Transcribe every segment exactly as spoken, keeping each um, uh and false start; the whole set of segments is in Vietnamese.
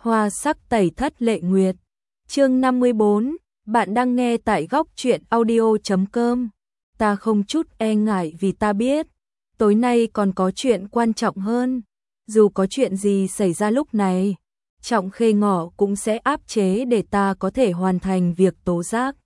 Hoa sắc tẩy thất lệ nguyệt. Chương năm mươi bốn, bạn đang nghe tại góc truyện audio chấm com. Ta không chút e ngại vì ta biết, tối nay còn có chuyện quan trọng hơn. Dù có chuyện gì xảy ra lúc này, Trọng Khê Ngọ cũng sẽ áp chế để ta có thể hoàn thành việc tố giác.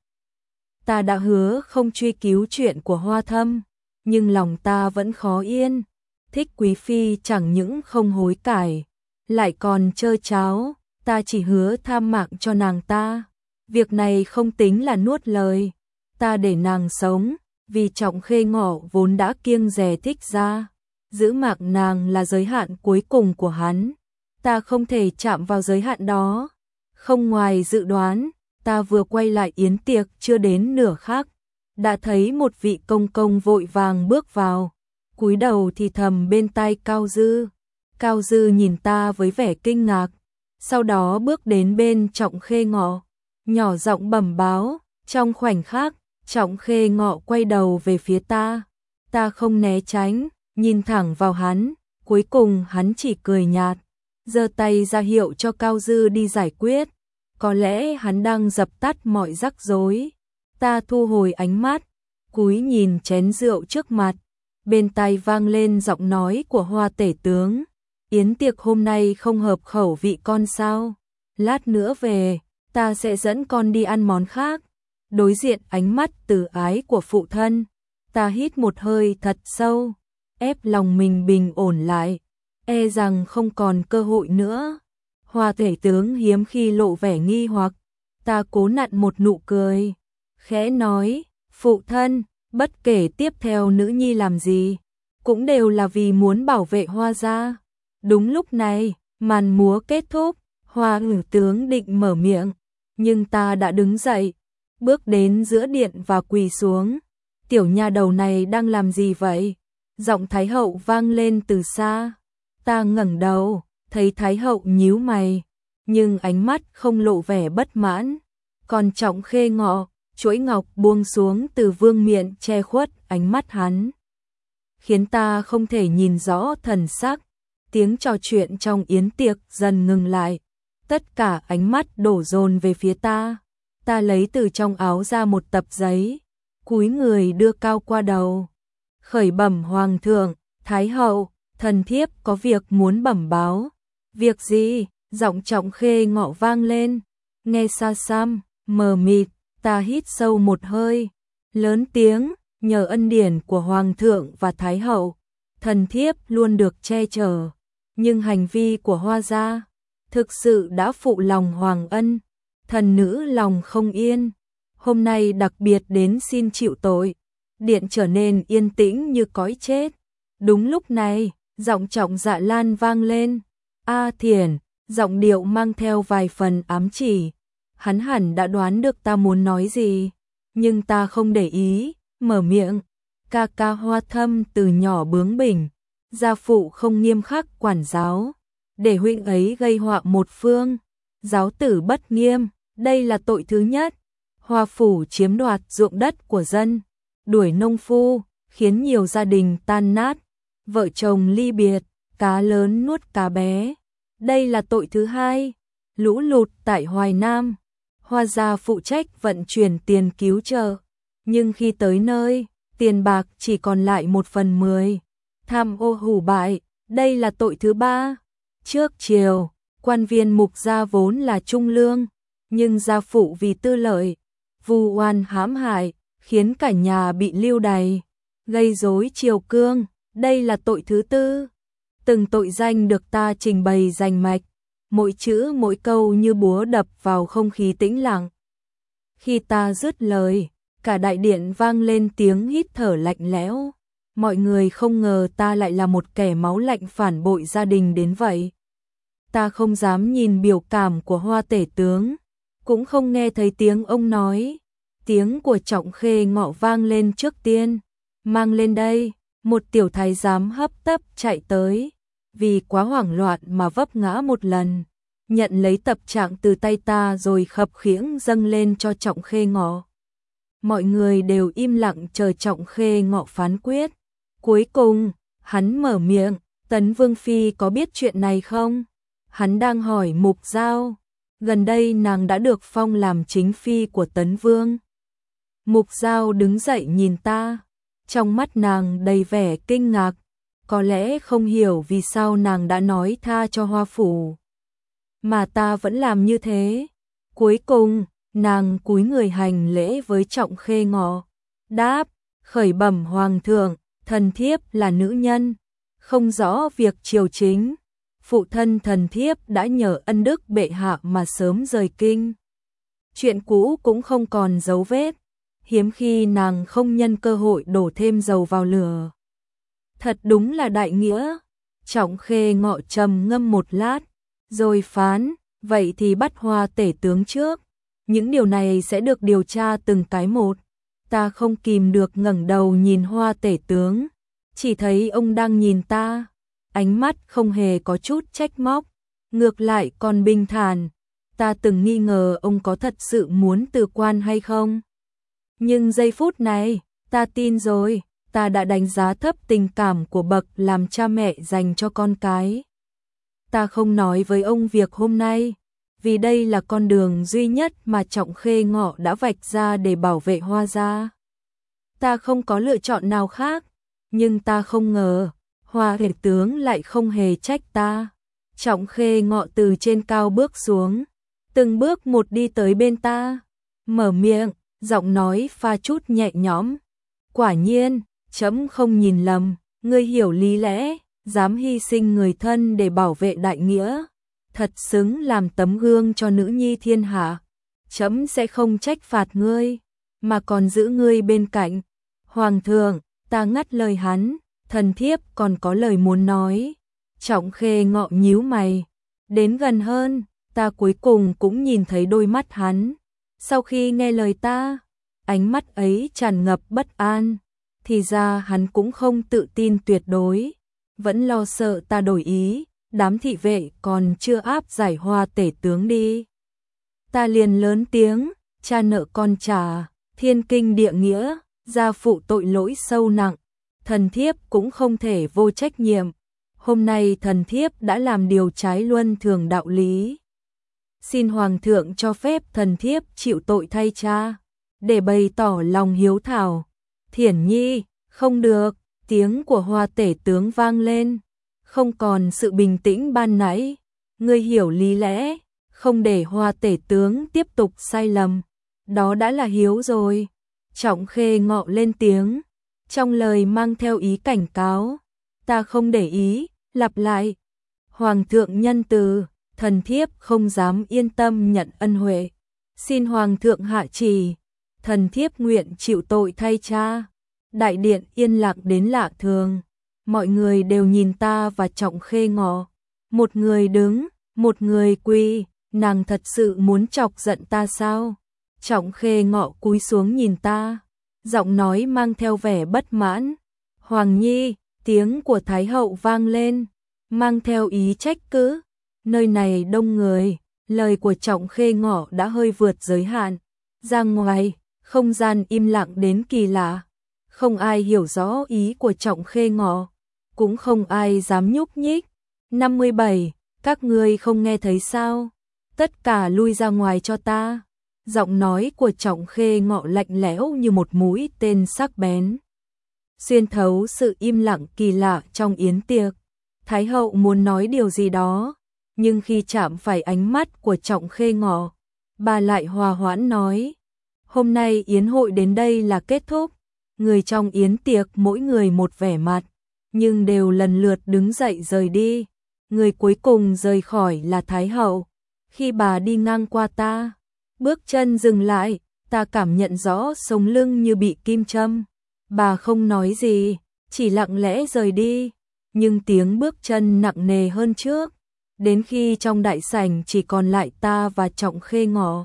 Ta đã hứa không truy cứu chuyện của Hoa Thâm, nhưng lòng ta vẫn khó yên. Thích Quý Phi chẳng những không hối cải, lại còn trơ tráo, ta chỉ hứa tham mạng cho nàng ta. Việc này không tính là nuốt lời, ta để nàng sống, vì Trọng Khê Ngọ vốn đã kiêng dè Thích gia. Giữ mạng nàng là giới hạn cuối cùng của hắn, ta không thể chạm vào giới hạn đó. Không ngoài dự đoán, ta vừa quay lại yến tiệc chưa đến nửa khắc, đã thấy một vị công công vội vàng bước vào, cúi đầu thì thầm bên tai Cao Dư. Cao Dư nhìn ta với vẻ kinh ngạc, sau đó bước đến bên Trọng Khê Ngọ, nhỏ giọng bẩm báo. Trong khoảnh khắc, Trọng Khê Ngọ quay đầu về phía ta, ta không né tránh, nhìn thẳng vào hắn, cuối cùng hắn chỉ cười nhạt, giơ tay ra hiệu cho Cao Dư đi giải quyết. Có lẽ hắn đang dập tắt mọi rắc rối. Ta thu hồi ánh mắt, cúi nhìn chén rượu trước mặt, bên tai vang lên giọng nói của Hoa tể tướng. Yến tiệc hôm nay không hợp khẩu vị con sao? Lát nữa về, ta sẽ dẫn con đi ăn món khác. Đối diện ánh mắt từ ái của phụ thân, ta hít một hơi thật sâu, ép lòng mình bình ổn lại, e rằng không còn cơ hội nữa. Hoa tể tướng hiếm khi lộ vẻ nghi hoặc, ta cố nặn một nụ cười, khẽ nói, phụ thân, bất kể tiếp theo nữ nhi làm gì, cũng đều là vì muốn bảo vệ Hoa gia. Đúng lúc này, màn múa kết thúc, Hoa ngử tướng định mở miệng, nhưng ta đã đứng dậy, bước đến giữa điện và quỳ xuống. Tiểu nha đầu này đang làm gì vậy? Giọng Thái hậu vang lên từ xa. Ta ngẩng đầu, thấy Thái hậu nhíu mày, nhưng ánh mắt không lộ vẻ bất mãn. Còn Trọng Khê Ngọ, chuỗi ngọc buông xuống từ vương miện che khuất ánh mắt hắn, khiến ta không thể nhìn rõ thần sắc. Tiếng trò chuyện trong yến tiệc dần ngừng lại, tất cả ánh mắt đổ dồn về phía ta. Ta lấy từ trong áo ra một tập giấy, cúi người đưa cao qua đầu. Khởi bẩm hoàng thượng, Thái hậu, thần thiếp có việc muốn bẩm báo. Việc gì? Giọng Trọng Khê Ngọ vang lên, nghe xa xăm, mờ mịt. Ta hít sâu một hơi, lớn tiếng, nhờ ân điển của hoàng thượng và Thái hậu, thần thiếp luôn được che chở, nhưng hành vi của Hoa gia thực sự đã phụ lòng hoàng ân, thần nữ lòng không yên, hôm nay đặc biệt đến xin chịu tội. Điện trở nên yên tĩnh như cõi chết. Đúng lúc này, giọng Trọng Dạ Lan vang lên, A Thiển, giọng điệu mang theo vài phần ám chỉ. Hắn hẳn đã đoán được ta muốn nói gì, nhưng ta không để ý, mở miệng. Ca ca Hoa Thâm từ nhỏ bướng bỉnh, gia phụ không nghiêm khắc quản giáo, để huynh ấy gây họa một phương, giáo tử bất nghiêm, đây là tội thứ nhất. Hoa phủ chiếm đoạt ruộng đất của dân, đuổi nông phu, khiến nhiều gia đình tan nát, vợ chồng ly biệt, cá lớn nuốt cá bé, đây là tội thứ hai. Lũ lụt tại Hoài Nam, Hoa gia phụ trách vận chuyển tiền cứu trợ, nhưng khi tới nơi, tiền bạc chỉ còn lại một phần mười. Tham ô hủ bại, đây là tội thứ ba. Trước triều, quan viên mục gia vốn là trung lương, nhưng gia phụ vì tư lợi, vu oan hãm hại, khiến cả nhà bị lưu đày, gây rối triều cương, đây là tội thứ tư. Từng tội danh được ta trình bày rành mạch, mỗi chữ mỗi câu như búa đập vào không khí tĩnh lặng. Khi ta dứt lời, cả đại điện vang lên tiếng hít thở lạnh lẽo. Mọi người không ngờ ta lại là một kẻ máu lạnh phản bội gia đình đến vậy. Ta không dám nhìn biểu cảm của Hoa tể tướng, cũng không nghe thấy tiếng ông nói. Tiếng của Trọng Khê Ngọ vang lên trước tiên, mang lên đây. Một tiểu thái giám hấp tấp chạy tới, vì quá hoảng loạn mà vấp ngã một lần, nhận lấy tập trạng từ tay ta rồi khập khiễng dâng lên cho Trọng Khê Ngọ. Mọi người đều im lặng chờ Trọng Khê Ngọ phán quyết. Cuối cùng, hắn mở miệng, Tấn Vương Phi có biết chuyện này không? Hắn đang hỏi Mục Giao. Gần đây nàng đã được phong làm chính phi của Tấn Vương. Mục Giao đứng dậy nhìn ta. Trong mắt nàng đầy vẻ kinh ngạc. Có lẽ không hiểu vì sao nàng đã nói tha cho Hoa Phủ. Mà ta vẫn làm như thế. Cuối cùng, nàng cúi người hành lễ với Trọng Khê Ngọ. Đáp, khởi bẩm hoàng thượng, thần thiếp là nữ nhân, không rõ việc triều chính. Phụ thân thần thiếp đã nhờ ân đức bệ hạ mà sớm rời kinh. Chuyện cũ cũng không còn dấu vết, hiếm khi nàng không nhân cơ hội đổ thêm dầu vào lửa. Thật đúng là đại nghĩa. Trọng Khê Ngọ trầm ngâm một lát, rồi phán, vậy thì bắt Hoa tể tướng trước. Những điều này sẽ được điều tra từng cái một. Ta không kìm được ngẩng đầu nhìn Hoa tể tướng, chỉ thấy ông đang nhìn ta, ánh mắt không hề có chút trách móc, ngược lại còn bình thản. Ta từng nghi ngờ ông có thật sự muốn từ quan hay không. Nhưng giây phút này, ta tin rồi, ta đã đánh giá thấp tình cảm của bậc làm cha mẹ dành cho con cái. Ta không nói với ông việc hôm nay, vì đây là con đường duy nhất mà Trọng Khê Ngọ đã vạch ra để bảo vệ Hoa gia. Ta không có lựa chọn nào khác, nhưng ta không ngờ, Hoa tể tướng lại không hề trách ta. Trọng Khê Ngọ từ trên cao bước xuống, từng bước một đi tới bên ta, mở miệng, giọng nói pha chút nhẹ nhõm. Quả nhiên, trẫm không nhìn lầm, ngươi hiểu lý lẽ, dám hy sinh người thân để bảo vệ đại nghĩa, thật xứng làm tấm gương cho nữ nhi thiên hạ. Trẫm sẽ không trách phạt ngươi, mà còn giữ ngươi bên cạnh. Hoàng thượng, ta ngắt lời hắn, thần thiếp còn có lời muốn nói. Trọng Khê Ngọ nhíu mày, đến gần hơn, ta cuối cùng cũng nhìn thấy đôi mắt hắn. Sau khi nghe lời ta, ánh mắt ấy tràn ngập bất an, thì ra hắn cũng không tự tin tuyệt đối, vẫn lo sợ ta đổi ý. Đám thị vệ còn chưa áp giải Hoa tể tướng đi. Ta liền lớn tiếng, cha nợ con trả, thiên kinh địa nghĩa, gia phụ tội lỗi sâu nặng, thần thiếp cũng không thể vô trách nhiệm. Hôm nay thần thiếp đã làm điều trái luân thường đạo lý. Xin hoàng thượng cho phép thần thiếp chịu tội thay cha, để bày tỏ lòng hiếu thảo. Thiển nhi, không được, tiếng của Hoa tể tướng vang lên. Không còn sự bình tĩnh ban nãy, ngươi hiểu lý lẽ, không để Hoa tể tướng tiếp tục sai lầm, đó đã là hiếu rồi. Trọng Khê Ngọ lên tiếng, trong lời mang theo ý cảnh cáo. Ta không để ý, lặp lại. Hoàng thượng nhân từ, thần thiếp không dám yên tâm nhận ân huệ. Xin hoàng thượng hạ chỉ, thần thiếp nguyện chịu tội thay cha. Đại điện yên lặng đến lạ thường. Mọi người đều nhìn ta và Trọng Khê Ngọ. Một người đứng, một người quỳ, nàng thật sự muốn chọc giận ta sao? Trọng Khê Ngọ cúi xuống nhìn ta, giọng nói mang theo vẻ bất mãn. Hoàng nhi, tiếng của Thái hậu vang lên, mang theo ý trách cứ. Nơi này đông người, lời của Trọng Khê Ngọ đã hơi vượt giới hạn. Ra ngoài, không gian im lặng đến kỳ lạ. Không ai hiểu rõ ý của Trọng Khê Ngọ, cũng không ai dám nhúc nhích. năm mươi bảy, các ngươi không nghe thấy sao? Tất cả lui ra ngoài cho ta. Giọng nói của Trọng Khê Ngọ lạnh lẽo như một mũi tên sắc bén, xuyên thấu sự im lặng kỳ lạ trong yến tiệc. Thái hậu muốn nói điều gì đó, nhưng khi chạm phải ánh mắt của Trọng Khê Ngọ, bà lại hòa hoãn nói: hôm nay yến hội đến đây là kết thúc. Người trong yến tiệc mỗi người một vẻ mặt, nhưng đều lần lượt đứng dậy rời đi. Người cuối cùng rời khỏi là Thái hậu. Khi bà đi ngang qua ta, bước chân dừng lại, ta cảm nhận rõ sống lưng như bị kim châm. Bà không nói gì, chỉ lặng lẽ rời đi, nhưng tiếng bước chân nặng nề hơn trước, đến khi trong đại sảnh chỉ còn lại ta và Trọng Khê Ngọ.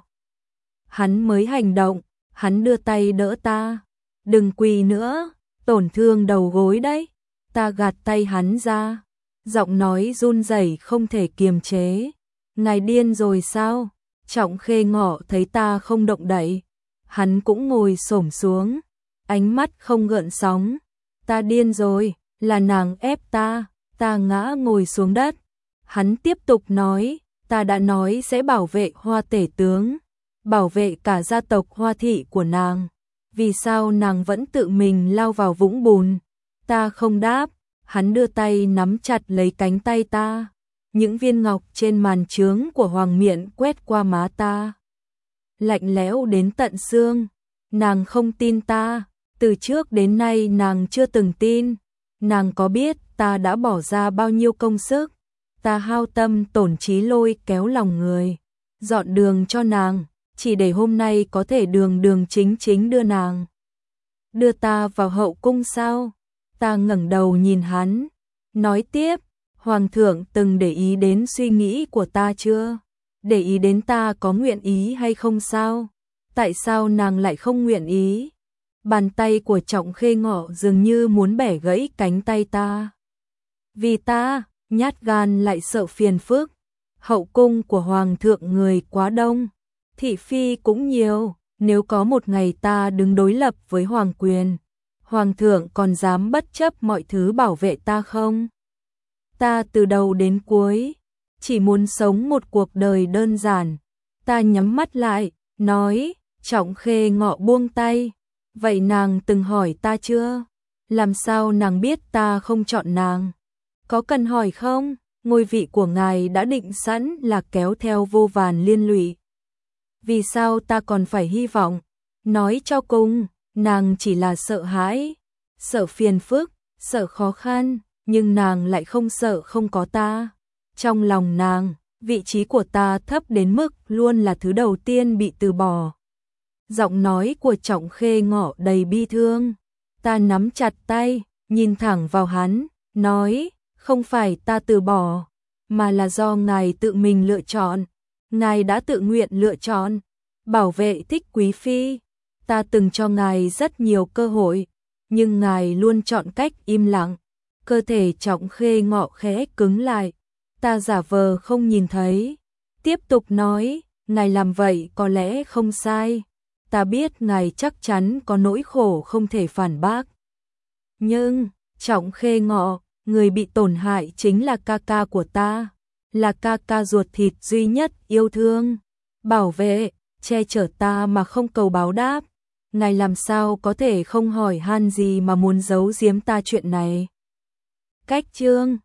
Hắn mới hành động, hắn đưa tay đỡ ta. Đừng quỳ nữa, tổn thương đầu gối đấy. Ta gạt tay hắn ra, giọng nói run rẩy không thể kiềm chế. Ngài điên rồi sao? Trọng Khê Ngọ thấy ta không động đậy, hắn cũng ngồi xổm xuống, ánh mắt không gợn sóng. Ta điên rồi, là nàng ép ta. Ta ngã ngồi xuống đất, Hắn tiếp tục nói, ta đã nói sẽ bảo vệ Hoa tể tướng, bảo vệ cả gia tộc Hoa thị của nàng. Vì sao nàng vẫn tự mình lao vào vũng bùn? Ta không đáp, hắn đưa tay nắm chặt lấy cánh tay ta. Những viên ngọc trên màn trướng của Hoàng Miện quét qua má ta. Lạnh lẽo đến tận xương. Nàng không tin ta, từ trước đến nay nàng chưa từng tin. Nàng có biết ta đã bỏ ra bao nhiêu công sức? Ta hao tâm tổn trí lôi kéo lòng người, dọn đường cho nàng, chỉ để hôm nay có thể đường đường chính chính đưa nàng. Đưa ta vào hậu cung sao? Ta ngẩng đầu nhìn hắn, nói tiếp, Hoàng thượng từng để ý đến suy nghĩ của ta chưa? Để ý đến ta có nguyện ý hay không sao? Tại sao nàng lại không nguyện ý? Bàn tay của Trọng Khê Ngọ dường như muốn bẻ gãy cánh tay ta. Vì ta, nhát gan lại sợ phiền phức. Hậu cung của Hoàng thượng người quá đông, thị phi cũng nhiều. Nếu có một ngày ta đứng đối lập với Hoàng quyền, Hoàng thượng còn dám bất chấp mọi thứ bảo vệ ta không? Ta từ đầu đến cuối chỉ muốn sống một cuộc đời đơn giản. Ta nhắm mắt lại, nói, Trọng Khê Ngọ buông tay. Vậy nàng từng hỏi ta chưa? Làm sao nàng biết ta không chọn nàng? Có cần hỏi không? Ngôi vị của ngài đã định sẵn là kéo theo vô vàn liên lụy. Vì sao ta còn phải hy vọng? Nói cho cùng, nàng chỉ là sợ hãi, sợ phiền phức, sợ khó khăn, nhưng nàng lại không sợ không có ta. Trong lòng nàng, vị trí của ta thấp đến mức luôn là thứ đầu tiên bị từ bỏ. Giọng nói của Trọng Khê Ngọ đầy bi thương. Ta nắm chặt tay, nhìn thẳng vào hắn, nói, không phải ta từ bỏ, mà là do ngài tự mình lựa chọn. Ngài đã tự nguyện lựa chọn bảo vệ Thích Quý phi. Ta từng cho ngài rất nhiều cơ hội, nhưng ngài luôn chọn cách im lặng. Cơ thể Trọng Khê Ngọ khẽ cứng lại. Ta giả vờ không nhìn thấy, tiếp tục nói, ngài làm vậy có lẽ không sai. Ta biết ngài chắc chắn có nỗi khổ không thể phản bác. Nhưng, Trọng Khê Ngọ, người bị tổn hại chính là ca ca của ta, là ca ca ruột thịt duy nhất yêu thương, bảo vệ, che chở ta mà không cầu báo đáp. Ngài làm sao có thể không hỏi han gì mà muốn giấu giếm ta chuyện này? Cách chương